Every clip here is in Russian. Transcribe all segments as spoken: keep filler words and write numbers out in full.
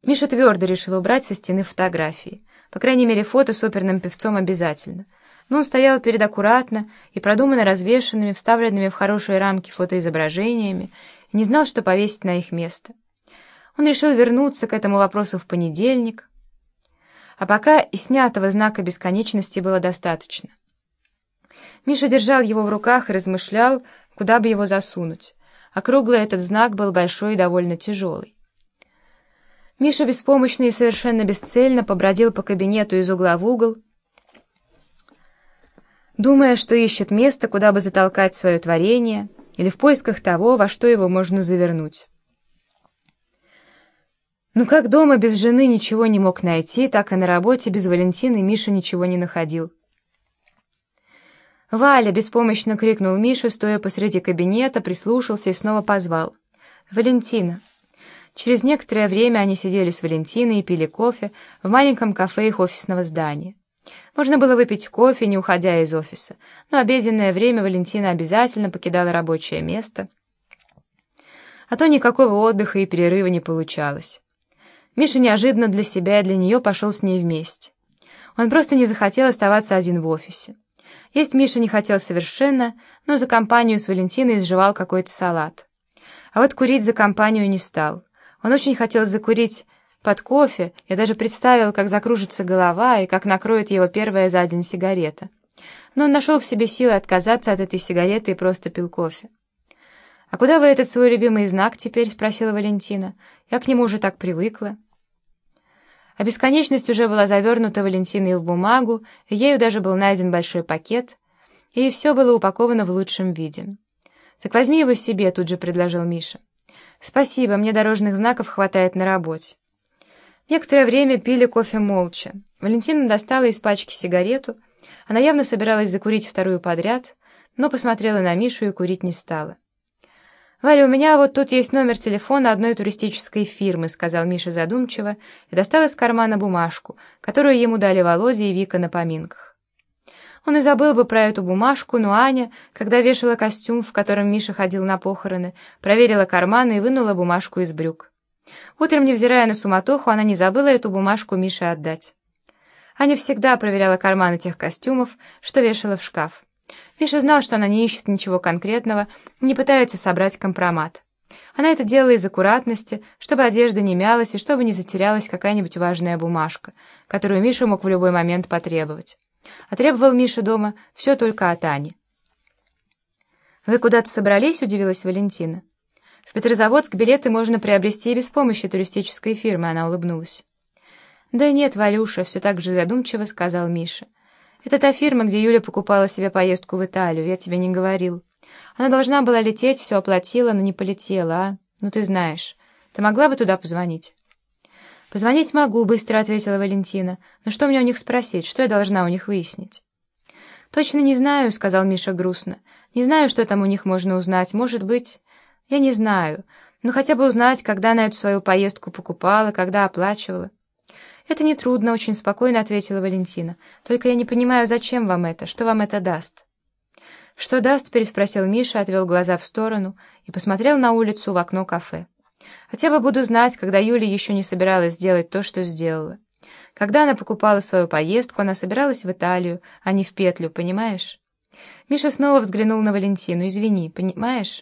Миша твердо решил убрать со стены фотографии. По крайней мере, фото с оперным певцом обязательно. Но он стоял перед аккуратно и продуманно развешанными, вставленными в хорошие рамки фотоизображениями, и не знал, что повесить на их место. Он решил вернуться к этому вопросу в понедельник, а пока и снятого знака бесконечности было достаточно. Миша держал его в руках и размышлял, куда бы его засунуть. Округлый этот знак был большой и довольно тяжелый. Миша беспомощно и совершенно бесцельно побродил по кабинету из угла в угол, думая, что ищет место, куда бы затолкать свое творение, или в поисках того, во что его можно завернуть. Но как дома без жены ничего не мог найти, так и на работе без Валентины Миша ничего не находил. «Валя!» — беспомощно крикнул Миша, стоя посреди кабинета, прислушался и снова позвал. «Валентина!» Через некоторое время они сидели с Валентиной и пили кофе в маленьком кафе их офисного здания. Можно было выпить кофе, не уходя из офиса, но обеденное время Валентина обязательно покидала рабочее место, а то никакого отдыха и перерыва не получалось. Миша неожиданно для себя и для нее пошел с ней вместе. Он просто не захотел оставаться один в офисе. Есть Миша не хотел совершенно, но за компанию с Валентиной изживал какой-то салат. А вот курить за компанию не стал. Он очень хотел закурить под кофе, я даже представил, как закружится голова и как накроет его первая за день сигарета. Но он нашел в себе силы отказаться от этой сигареты и просто пил кофе. «А куда вы этот свой любимый знак теперь?» — спросила Валентина. «Я к нему уже так привыкла». А бесконечность уже была завернута Валентиной в бумагу, и ею даже был найден большой пакет, и все было упаковано в лучшем виде. «Так возьми его себе», — тут же предложил Миша. «Спасибо, мне дорожных знаков хватает на работе». Некоторое время пили кофе молча. Валентина достала из пачки сигарету. Она явно собиралась закурить вторую подряд, но посмотрела на Мишу и курить не стала. «Валя, у меня вот тут есть номер телефона одной туристической фирмы», — сказал Миша задумчиво и достал из кармана бумажку, которую ему дали Володя и Вика на поминках. Он и забыл бы про эту бумажку, но Аня, когда вешала костюм, в котором Миша ходил на похороны, проверила карманы и вынула бумажку из брюк. Утром, невзирая на суматоху, она не забыла эту бумажку Мише отдать. Аня всегда проверяла карманы тех костюмов, что вешала в шкаф. Миша знал, что она не ищет ничего конкретного, не пытается собрать компромат. Она это делала из аккуратности, чтобы одежда не мялась и чтобы не затерялась какая-нибудь важная бумажка, которую Миша мог в любой момент потребовать. А требовал Миша дома все только от Ани. «Вы куда-то собрались?» — удивилась Валентина. «В Петрозаводск билеты можно приобрести и без помощи туристической фирмы», — она улыбнулась. «Да нет, Валюша», — все так же задумчиво сказал Миша. «Это та фирма, где Юля покупала себе поездку в Италию, я тебе не говорил. Она должна была лететь, все оплатила, но не полетела, а? Ну ты знаешь. Ты могла бы туда позвонить?» «Позвонить могу», — быстро ответила Валентина. «Но что мне у них спросить? Что я должна у них выяснить?» «Точно не знаю», — сказал Миша грустно. «Не знаю, что там у них можно узнать. Может быть...» «Я не знаю. Но хотя бы узнать, когда она эту свою поездку покупала, когда оплачивала». «Это нетрудно», — очень спокойно ответила Валентина. «Только я не понимаю, зачем вам это? Что вам это даст?» «Что даст?» — переспросил Миша, отвел глаза в сторону и посмотрел на улицу в окно кафе. «Хотя бы буду знать, когда Юля еще не собиралась сделать то, что сделала. Когда она покупала свою поездку, она собиралась в Италию, а не в петлю, понимаешь?» Миша снова взглянул на Валентину. «Извини, понимаешь?»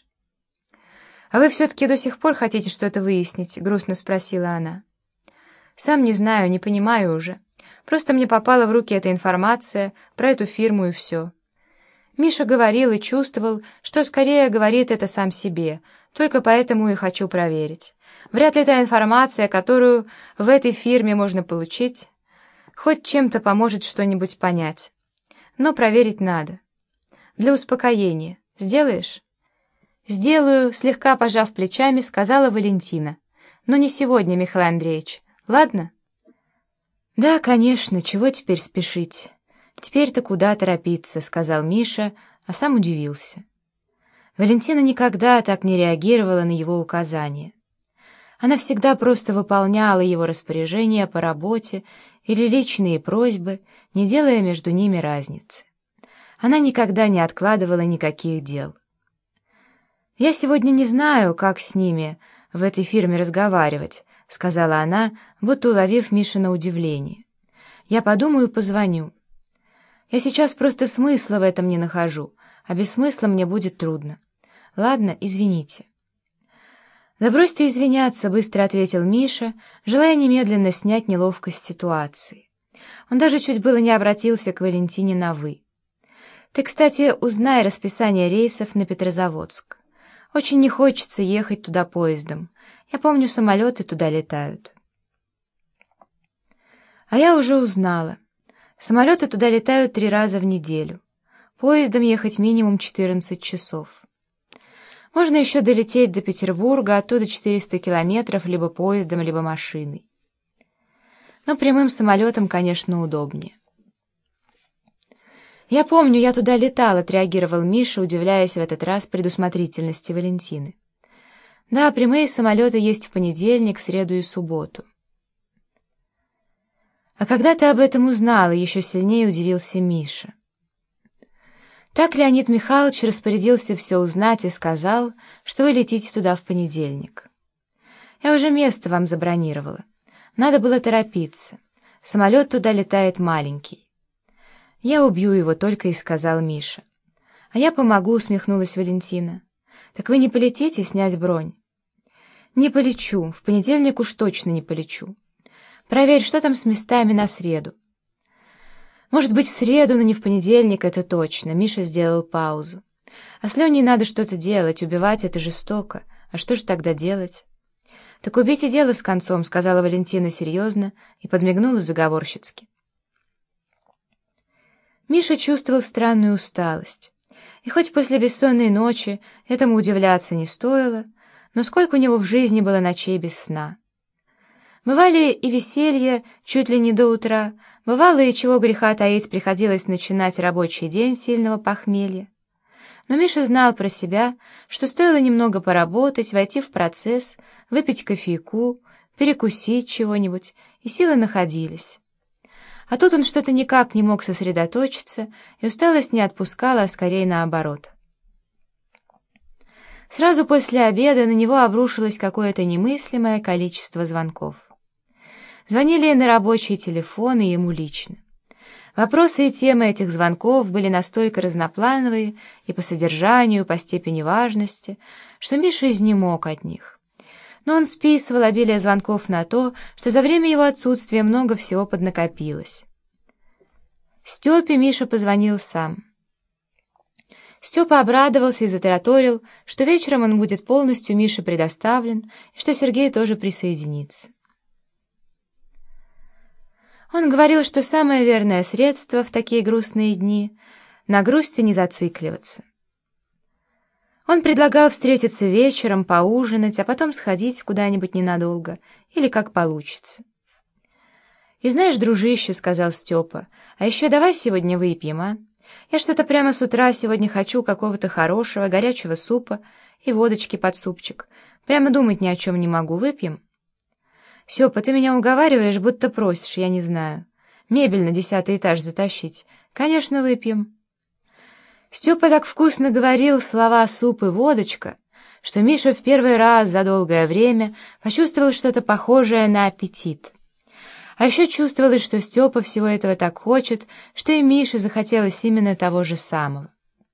«А вы все-таки до сих пор хотите что-то выяснить?» — грустно спросила она. «Сам не знаю, не понимаю уже. Просто мне попала в руки эта информация про эту фирму и все». Миша говорил и чувствовал, что скорее говорит это сам себе, только поэтому и хочу проверить. Вряд ли та информация, которую в этой фирме можно получить, хоть чем-то поможет что-нибудь понять. Но проверить надо. Для успокоения. Сделаешь? «Сделаю», — слегка пожав плечами, сказала Валентина. «Но не сегодня, Михаил Андреевич. Ладно?» «Да, конечно, чего теперь спешить? Теперь-то куда торопиться», — сказал Миша, а сам удивился. Валентина никогда так не реагировала на его указания. Она всегда просто выполняла его распоряжения по работе или личные просьбы, не делая между ними разницы. Она никогда не откладывала никаких дел. «Я сегодня не знаю, как с ними в этой фирме разговаривать», — сказала она, будто уловив Мишино удивление. «Я подумаю, позвоню. Я сейчас просто смысла в этом не нахожу, а без смысла мне будет трудно. Ладно, извините». «Да брось ты извиняться», — быстро ответил Миша, желая немедленно снять неловкость ситуации. Он даже чуть было не обратился к Валентине на «вы». «Ты, кстати, узнай расписание рейсов на Петрозаводск. Очень не хочется ехать туда поездом. Я помню, самолеты туда летают». «А я уже узнала. Самолеты туда летают три раза в неделю. Поездом ехать минимум четырнадцать часов. Можно еще долететь до Петербурга, оттуда четыреста километров либо поездом, либо машиной. Но прямым самолетом, конечно, удобнее». «Я помню, я туда летал», — отреагировал Миша, удивляясь в этот раз предусмотрительности Валентины. «Да, прямые самолеты есть в понедельник, среду и субботу». «А когда ты об этом узнала?» — еще сильнее удивился Миша. Так Леонид Михайлович распорядился все узнать и сказал, что вы летите туда в понедельник. Я уже место вам забронировала. Надо было торопиться. Самолет туда летает маленький. Я убью его, только и сказал Миша. А я помогу, усмехнулась Валентина. Так вы не полетите снять бронь? Не полечу, в понедельник уж точно не полечу. Проверь, что там с местами на среду. Может быть, в среду, но не в понедельник, это точно. Миша сделал паузу. А с Леней надо что-то делать, убивать — это жестоко. А что же тогда делать? Так убейте дело с концом, сказала Валентина серьезно и подмигнула заговорщицки. Миша чувствовал странную усталость. И хоть после бессонной ночи этому удивляться не стоило, но сколько у него в жизни было ночей без сна. Бывали и веселье чуть ли не до утра, бывало и, чего греха таить, приходилось начинать рабочий день сильного похмелья. Но Миша знал про себя, что стоило немного поработать, войти в процесс, выпить кофейку, перекусить чего-нибудь, и силы находились. А тут он что-то никак не мог сосредоточиться, и усталость не отпускала, а скорее наоборот. Сразу после обеда на него обрушилось какое-то немыслимое количество звонков. Звонили на рабочий телефон и ему лично. Вопросы и темы этих звонков были настолько разноплановые и по содержанию, и по степени важности, что Миша изнемог от них. Но он списывал обилие звонков на то, что за время его отсутствия много всего поднакопилось. Степе Миша позвонил сам. Степа обрадовался и затараторил, что вечером он будет полностью Мише предоставлен, и что Сергей тоже присоединится. Он говорил, что самое верное средство в такие грустные дни — на грусти не зацикливаться. Он предлагал встретиться вечером, поужинать, а потом сходить куда-нибудь ненадолго, или как получится. «И знаешь, дружище, — сказал Степа, — а еще давай сегодня выпьем, а? Я что-то прямо с утра сегодня хочу какого-то хорошего, горячего супа и водочки под супчик. Прямо думать ни о чем не могу. Выпьем?» «Степа, ты меня уговариваешь, будто просишь, я не знаю. Мебель на десятый этаж затащить. Конечно, выпьем». Степа так вкусно говорил слова «суп» и «водочка», что Миша в первый раз за долгое время почувствовал что-то похожее на аппетит. А еще чувствовалось, что Степа всего этого так хочет, что и Мише захотелось именно того же самого.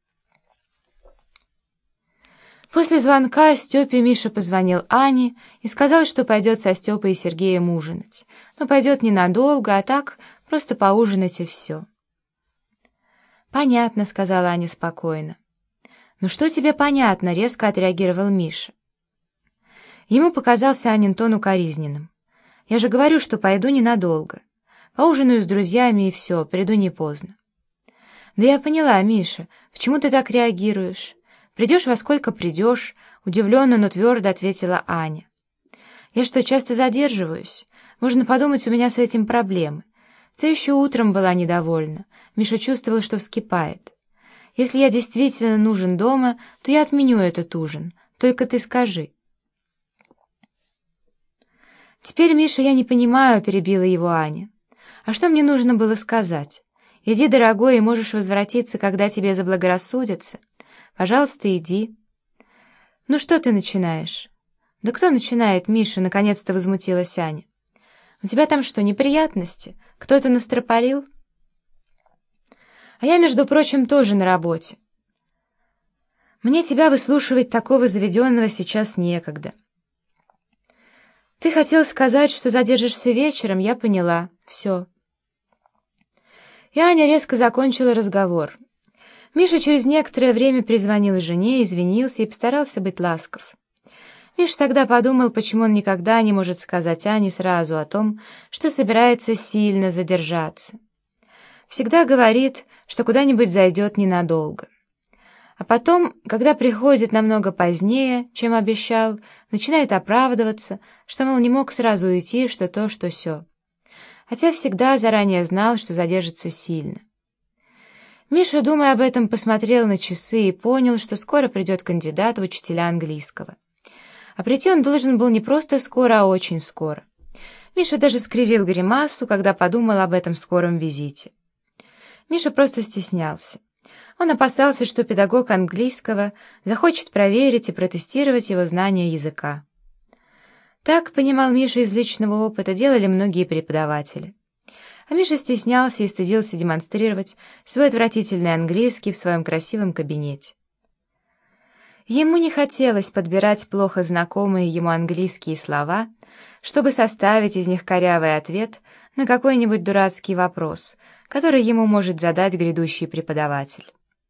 После звонка Степе Миша позвонил Ане и сказал, что пойдет со Степой и Сергеем ужинать. Но пойдет ненадолго, а так просто поужинать и все. «Понятно», — сказала Аня спокойно. «Ну что тебе понятно?» — резко отреагировал Миша. Ему показался Анин тон укоризненным. «Я же говорю, что пойду ненадолго. Поужинаю с друзьями и все, приду не поздно». «Да я поняла, Миша, почему ты так реагируешь? Придешь во сколько придешь», — удивленно, но твердо ответила Аня. «Я что, часто задерживаюсь? Можно подумать, у меня с этим проблемы. Ты еще утром была недовольна». Миша чувствовал, что вскипает. «Если я действительно нужен дома, то я отменю этот ужин. Только ты скажи». «Теперь, Миша, я не понимаю», — перебила его Аня. «А что мне нужно было сказать? Иди, дорогой, и можешь возвратиться, когда тебе заблагорассудится. Пожалуйста, иди». «Ну что ты начинаешь? «Да кто начинает, Миша?» — наконец-то возмутилась Аня. «У тебя там что, неприятности? Кто-то настропалил?» «А я, между прочим, тоже на работе. Мне тебя выслушивать такого заведенного сейчас некогда. Ты хотел сказать, что задержишься вечером, я поняла. Все». И Аня резко закончила разговор. Миша через некоторое время перезвонил жене, извинился и постарался быть ласков. Миша тогда подумал, почему он никогда не может сказать Ане сразу о том, что собирается сильно задержаться. Всегда говорит, что куда-нибудь зайдет ненадолго. А потом, когда приходит намного позднее, чем обещал, начинает оправдываться, что, мол, не мог сразу уйти, что то, что сё. Хотя всегда заранее знал, что задержится сильно. Миша, думая об этом, посмотрел на часы и понял, что скоро придет кандидат в учителя английского. А прийти он должен был не просто скоро, а очень скоро. Миша даже скривил гримасу, когда подумал об этом скором визите. Миша просто стеснялся. Он опасался, что педагог английского захочет проверить и протестировать его знания языка. Так, понимал Миша из личного опыта, делали многие преподаватели. А Миша стеснялся и стыдился демонстрировать свой отвратительный английский в своем красивом кабинете. Ему не хотелось подбирать плохо знакомые ему английские слова, чтобы составить из них корявый ответ на какой-нибудь дурацкий вопрос, который ему может задать грядущий преподаватель.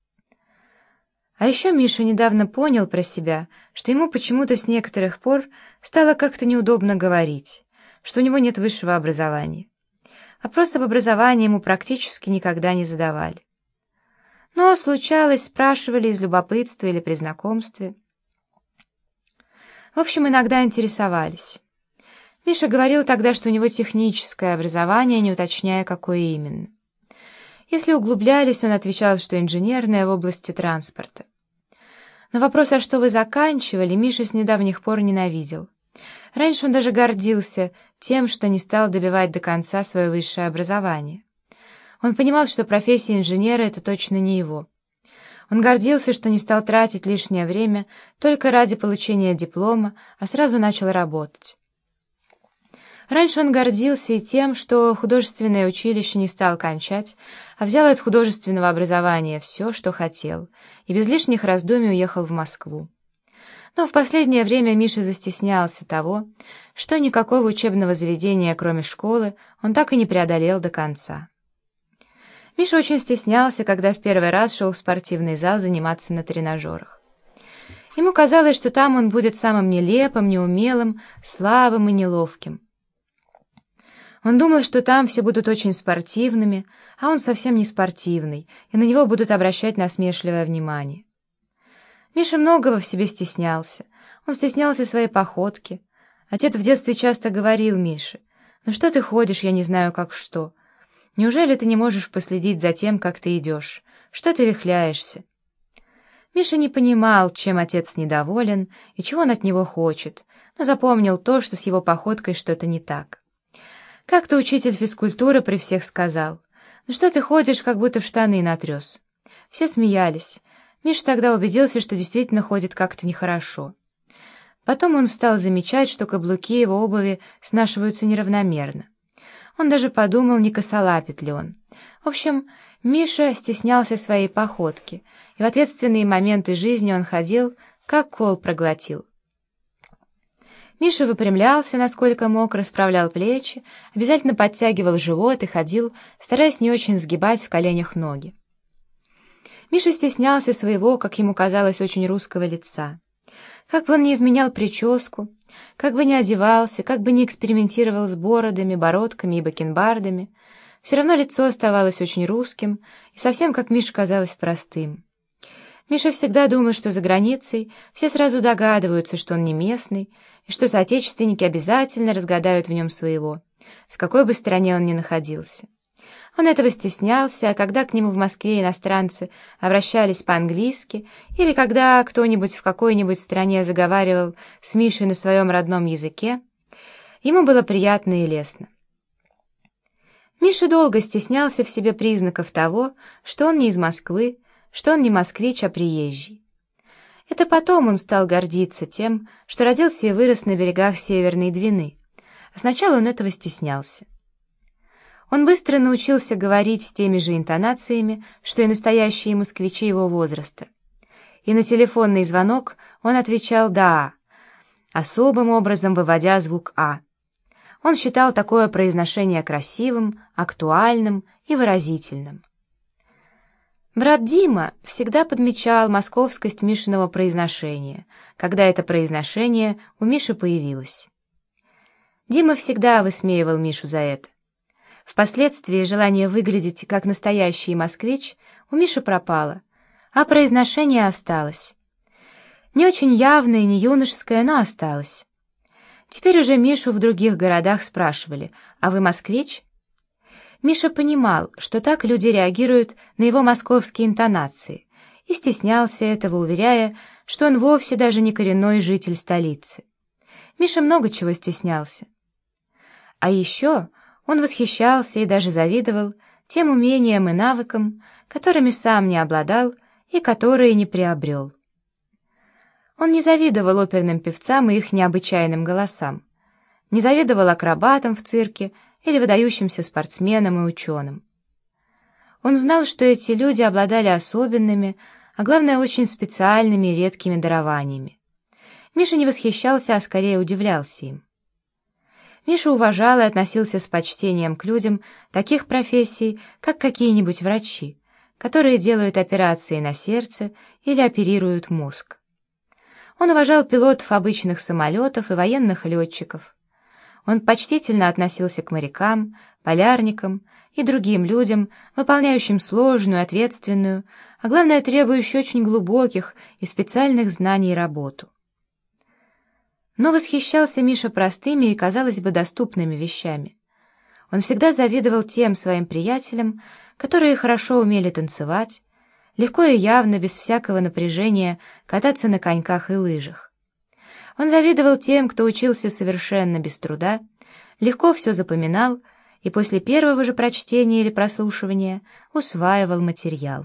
А еще Миша недавно понял про себя, что ему почему-то с некоторых пор стало как-то неудобно говорить, что у него нет высшего образования. Вопрос об образовании ему практически никогда не задавали. Но случалось, спрашивали из любопытства или при знакомстве. В общем, иногда интересовались. Миша говорил тогда, что у него техническое образование, не уточняя, какое именно. Если углублялись, он отвечал, что инженерное в области транспорта. Но вопрос, а что вы заканчивали, Миша с недавних пор ненавидел. Раньше он даже гордился тем, что не стал добивать до конца свое высшее образование. Он понимал, что профессия инженера — это точно не его. Он гордился, что не стал тратить лишнее время только ради получения диплома, а сразу начал работать. Раньше он гордился и тем, что художественное училище не стал кончать, а взял от художественного образования все, что хотел, и без лишних раздумий уехал в Москву. Но в последнее время Миша застеснялся того, что никакого учебного заведения, кроме школы, он так и не преодолел до конца. Миша очень стеснялся, когда в первый раз шел в спортивный зал заниматься на тренажерах. Ему казалось, что там он будет самым нелепым, неумелым, слабым и неловким. Он думал, что там все будут очень спортивными, а он совсем не спортивный, и на него будут обращать насмешливое внимание. Миша многого в себе стеснялся. Он стеснялся своей походки. Отец в детстве часто говорил Мише: «Ну что ты ходишь, я не знаю как что. Неужели ты не можешь последить за тем, как ты идешь? Что ты вихляешься?» Миша не понимал, чем отец недоволен и чего он от него хочет, но запомнил то, что с его походкой что-то не так. Как-то учитель физкультуры при всех сказал: «Ну что ты ходишь, как будто в штаны натрес?» Все смеялись. Миша тогда убедился, что действительно ходит как-то нехорошо. Потом он стал замечать, что каблуки его обуви снашиваются неравномерно. Он даже подумал, не косолапит ли он. В общем, Миша стеснялся своей походки, и в ответственные моменты жизни он ходил, как кол проглотил. Миша выпрямлялся, насколько мог, расправлял плечи, обязательно подтягивал живот и ходил, стараясь не очень сгибать в коленях ноги. Миша стеснялся своего, как ему казалось, очень русского лица. Как бы он ни изменял прическу, как бы ни одевался, как бы ни экспериментировал с бородами, бородками и бакенбардами, все равно лицо оставалось очень русским и совсем, как Мише казалось, простым. Миша всегда думал, что за границей все сразу догадываются, что он не местный, и что соотечественники обязательно разгадают в нем своего, в какой бы стране он ни находился. Он этого стеснялся, а когда к нему в Москве иностранцы обращались по-английски, или когда кто-нибудь в какой-нибудь стране заговаривал с Мишей на своем родном языке, ему было приятно и лестно. Миша долго стеснялся в себе признаков того, что он не из Москвы, что он не москвич, а приезжий. Это потом он стал гордиться тем, что родился и вырос на берегах Северной Двины, а сначала он этого стеснялся. Он быстро научился говорить с теми же интонациями, что и настоящие москвичи его возраста. И на телефонный звонок он отвечал «да», особым образом выводя звук «а». Он считал такое произношение красивым, актуальным и выразительным. Брат Дима всегда подмечал московскость Мишиного произношения, когда это произношение у Миши появилось. Дима всегда высмеивал Мишу за это. Впоследствии желание выглядеть как настоящий москвич у Миши пропало, а произношение осталось. Не очень явное, не юношеское, но осталось. Теперь уже Мишу в других городах спрашивали: «А вы москвич?» Миша понимал, что так люди реагируют на его московские интонации, и стеснялся этого, уверяя, что он вовсе даже не коренной житель столицы. Миша много чего стеснялся. А еще он восхищался и даже завидовал тем умениям и навыкам, которыми сам не обладал и которые не приобрел. Он не завидовал оперным певцам и их необычайным голосам, не завидовал акробатам в цирке или выдающимся спортсменам и ученым. Он знал, что эти люди обладали особенными, а главное, очень специальными и редкими дарованиями. Миша не восхищался, а скорее удивлялся им. Миша уважал и относился с почтением к людям таких профессий, как какие-нибудь врачи, которые делают операции на сердце или оперируют мозг. Он уважал пилотов обычных самолетов и военных летчиков. Он почтительно относился к морякам, полярникам и другим людям, выполняющим сложную, ответственную, а главное, требующую очень глубоких и специальных знаний работу. Но восхищался Миша простыми и, казалось бы, доступными вещами. Он всегда завидовал тем своим приятелям, которые хорошо умели танцевать, легко и явно, без всякого напряжения, кататься на коньках и лыжах. Он завидовал тем, кто учился совершенно без труда, легко все запоминал и после первого же прочтения или прослушивания усваивал материал.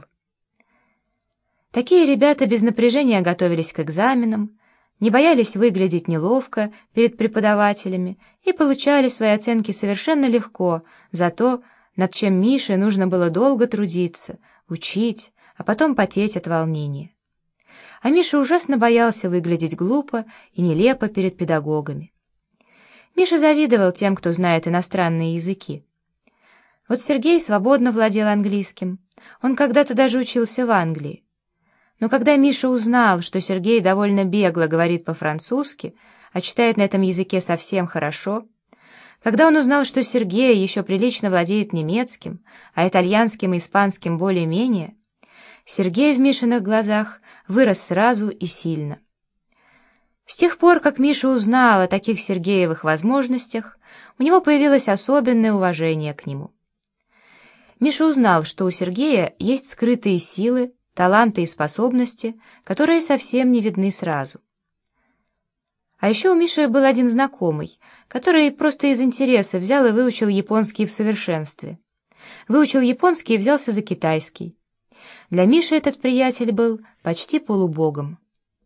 Такие ребята без напряжения готовились к экзаменам, не боялись выглядеть неловко перед преподавателями и получали свои оценки совершенно легко за то, над чем Мише нужно было долго трудиться, учить, а потом потеть от волнения. А Миша ужасно боялся выглядеть глупо и нелепо перед педагогами. Миша завидовал тем, кто знает иностранные языки. Вот Сергей свободно владел английским, он когда-то даже учился в Англии. Но когда Миша узнал, что Сергей довольно бегло говорит по-французски, а читает на этом языке совсем хорошо, когда он узнал, что Сергей еще прилично владеет немецким, а итальянским и испанским более-менее, Сергей в Мишиных глазах вырос сразу и сильно. С тех пор, как Миша узнал о таких Сергеевых возможностях, у него появилось особенное уважение к нему. Миша узнал, что у Сергея есть скрытые силы, таланты и способности, которые совсем не видны сразу. А еще у Миши был один знакомый, который просто из интереса взял и выучил японский в совершенстве. Выучил японский и взялся за китайский. Для Миши этот приятель был почти полубогом.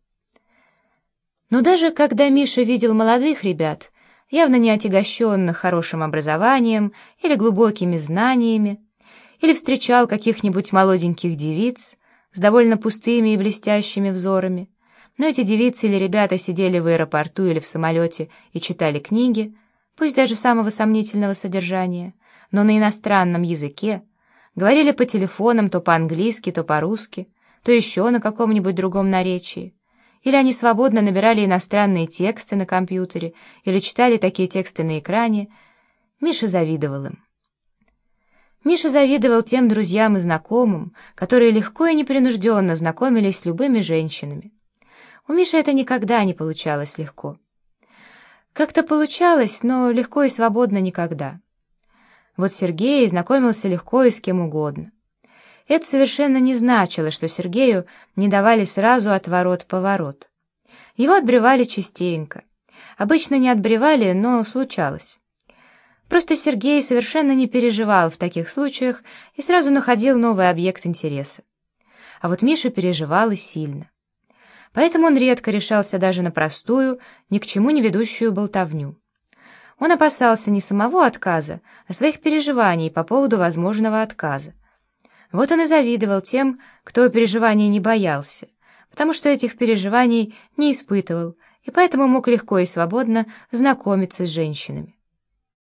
Но даже когда Миша видел молодых ребят, явно не отягощенных хорошим образованием или глубокими знаниями, или встречал каких-нибудь молоденьких девиц с довольно пустыми и блестящими взорами, но эти девицы или ребята сидели в аэропорту или в самолете и читали книги, пусть даже самого сомнительного содержания, но на иностранном языке, говорили по телефонам то по-английски, то по-русски, то еще на каком-нибудь другом наречии, или они свободно набирали иностранные тексты на компьютере или читали такие тексты на экране, Миша завидовал им. Миша завидовал тем друзьям и знакомым, которые легко и непринужденно знакомились с любыми женщинами. У Миши это никогда не получалось легко. Как-то получалось, но легко и свободно никогда. Вот Сергей знакомился легко и с кем угодно. Это совершенно не значило, что Сергею не давали сразу отворот-поворот. Его отбревали частенько. Обычно не отбревали, но случалось. Просто Сергей совершенно не переживал в таких случаях и сразу находил новый объект интереса. А вот Миша переживал и сильно. Поэтому он редко решался даже на простую, ни к чему не ведущую болтовню. Он опасался не самого отказа, а своих переживаний по поводу возможного отказа. Вот он и завидовал тем, кто переживаний не боялся, потому что этих переживаний не испытывал, и поэтому мог легко и свободно знакомиться с женщинами.